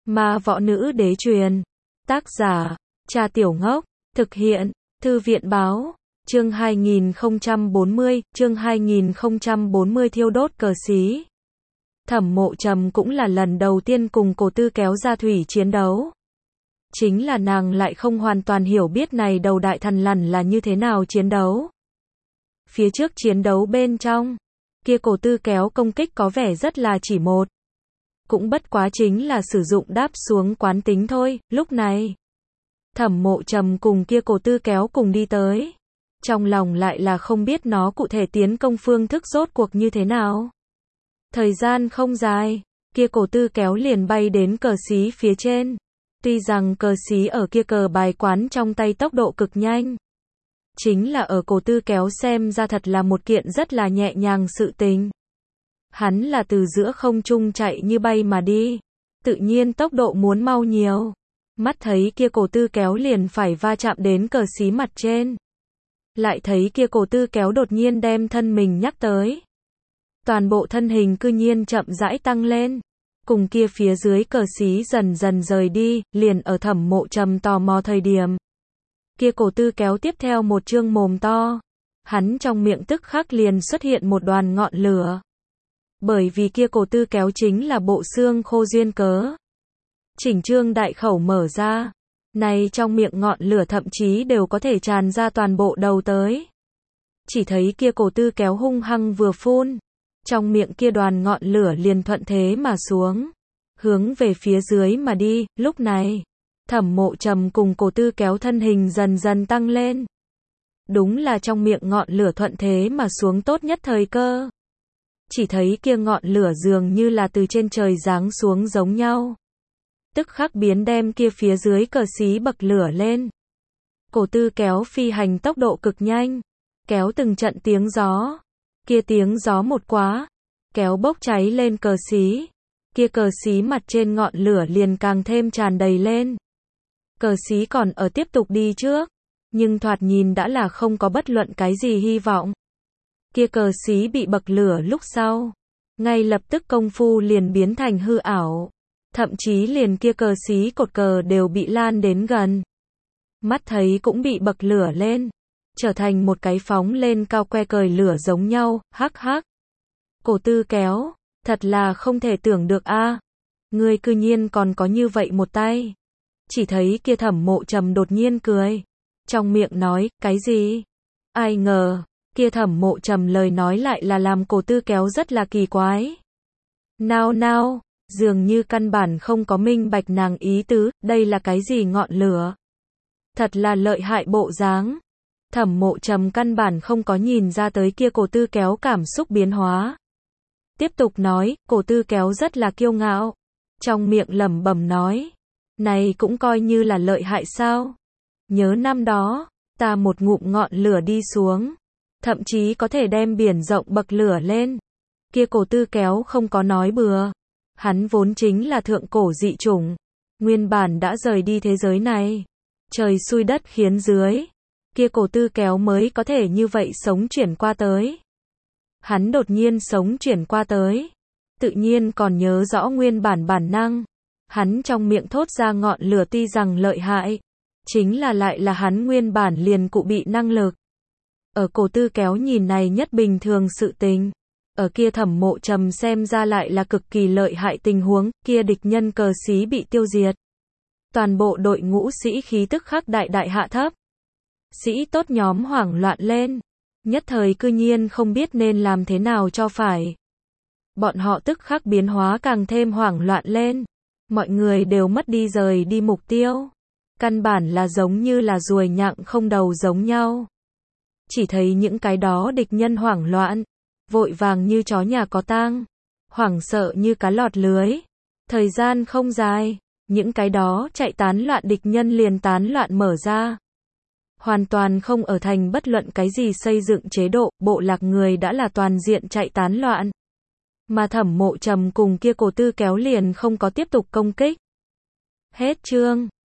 Ma Võ Nữ Đế Truyền. Tác giả, Cha Tiểu Ngốc. Thực hiện, Thư viện Báo. Chương 2040, chương 2040 thiêu đốt cờ xí. Thẩm Mộ Trầm cũng là lần đầu tiên cùng Cổ Tư kéo ra thủy chiến đấu. Chính là nàng lại không hoàn toàn hiểu biết này đầu đại thần lằn là như thế nào chiến đấu. Phía trước chiến đấu bên trong, kia Cổ Tư kéo công kích có vẻ rất là chỉ một. Cũng bất quá chính là sử dụng đáp xuống quán tính thôi, lúc này. Thẩm Mộ Trầm cùng kia Cổ Tư kéo cùng đi tới. Trong lòng lại là không biết nó cụ thể tiến công phương thức rốt cuộc như thế nào. Thời gian không dài, kia Cổ Tư kéo liền bay đến cờ xí phía trên. Tuy rằng cờ xí ở kia cờ bài quán trong tay tốc độ cực nhanh. Chính là ở Cổ Tư kéo xem ra thật là một kiện rất là nhẹ nhàng sự tình. Hắn là từ giữa không trung chạy như bay mà đi. Tự nhiên tốc độ muốn mau nhiều. Mắt thấy kia Cổ Tư kéo liền phải va chạm đến cờ xí mặt trên. Lại thấy kia Cổ Tư kéo đột nhiên đem thân mình nhắc tới. Toàn bộ thân hình cư nhiên chậm rãi tăng lên. Cùng kia phía dưới cờ xí dần dần rời đi, liền ở Thẩm Mộ Trầm tò mò thời điểm. Kia Cổ Tư kéo tiếp theo một trương mồm to. Hắn trong miệng tức khắc liền xuất hiện một đoàn ngọn lửa. Bởi vì kia Cổ Tư kéo chính là bộ xương khô duyên cớ. Chỉnh trương đại khẩu mở ra. Này trong miệng ngọn lửa thậm chí đều có thể tràn ra toàn bộ đầu tới. Chỉ thấy kia Cổ Tư kéo hung hăng vừa phun. Trong miệng kia đoàn ngọn lửa liền thuận thế mà xuống. Hướng về phía dưới mà đi, lúc này. Thẩm Mộ Trầm cùng Cổ Tư kéo thân hình dần dần tăng lên. Đúng là trong miệng ngọn lửa thuận thế mà xuống tốt nhất thời cơ. Chỉ thấy kia ngọn lửa dường như là từ trên trời giáng xuống giống nhau. Tức khắc biến đem kia phía dưới cờ xí bậc lửa lên. Cổ Tư kéo phi hành tốc độ cực nhanh. Kéo từng trận tiếng gió. Kia tiếng gió một quá. Kéo bốc cháy lên cờ xí. Kia cờ xí mặt trên ngọn lửa liền càng thêm tràn đầy lên. Cờ xí còn ở tiếp tục đi trước. Nhưng thoạt nhìn đã là không có bất luận cái gì hy vọng. Kia cờ xí bị bậc lửa lúc sau. Ngay lập tức công phu liền biến thành hư ảo. Thậm chí liền kia cờ xí cột cờ đều bị lan đến gần. Mắt thấy cũng bị bậc lửa lên. Trở thành một cái phóng lên cao que cời lửa giống nhau, hắc hắc. Cổ Tư kéo, thật là không thể tưởng được a. Ngươi cư nhiên còn có như vậy một tay. Chỉ thấy kia Thẩm Mộ Trầm đột nhiên cười. Trong miệng nói, cái gì? Ai ngờ, kia Thẩm Mộ Trầm lời nói lại là làm Cổ Tư kéo rất là kỳ quái. Nào, dường như căn bản không có minh bạch nàng ý tứ, đây là cái gì ngọn lửa? Thật là lợi hại bộ dáng. Thẩm Mộ Trầm căn bản không có nhìn ra tới kia Cổ Tư kéo cảm xúc biến hóa. Tiếp tục nói, Cổ Tư kéo rất là kiêu ngạo. Trong miệng lẩm bẩm nói. Này cũng coi như là lợi hại sao? Nhớ năm đó, ta một ngụm ngọn lửa đi xuống. Thậm chí có thể đem biển rộng bậc lửa lên. Kia Cổ Tư kéo không có nói bừa. Hắn vốn chính là thượng cổ dị chủng. Nguyên bản đã rời đi thế giới này. Trời xui đất khiến dưới. Kia Cổ Tư kéo mới có thể như vậy sống chuyển qua tới. Hắn đột nhiên sống chuyển qua tới. Tự nhiên còn nhớ rõ nguyên bản bản năng. Hắn trong miệng thốt ra ngọn lửa tuy rằng lợi hại. Chính là lại là hắn nguyên bản liền cụ bị năng lực. Ở Cổ Tư kéo nhìn này nhất bình thường sự tình. Ở kia Thẩm Mộ Trầm xem ra lại là cực kỳ lợi hại tình huống. Kia địch nhân cờ xí bị tiêu diệt. Toàn bộ đội ngũ sĩ khí tức khắc đại hạ thấp. Sĩ tốt nhóm hoảng loạn lên. Nhất thời cư nhiên không biết nên làm thế nào cho phải. Bọn họ tức khắc biến hóa càng thêm hoảng loạn lên. Mọi người đều mất đi rời đi mục tiêu. Căn bản là giống như là ruồi nhặng không đầu giống nhau. Chỉ thấy những cái đó địch nhân hoảng loạn. Vội vàng như chó nhà có tang. Hoảng sợ như cá lọt lưới. Thời gian không dài. Những cái đó chạy tán loạn địch nhân liền tán loạn mở ra. Hoàn toàn không ở thành bất luận cái gì xây dựng chế độ, bộ lạc người đã là toàn diện chạy tán loạn. Mà Thẩm Mộ Trầm cùng kia Cổ Tư kéo liền không có tiếp tục công kích. Hết chương.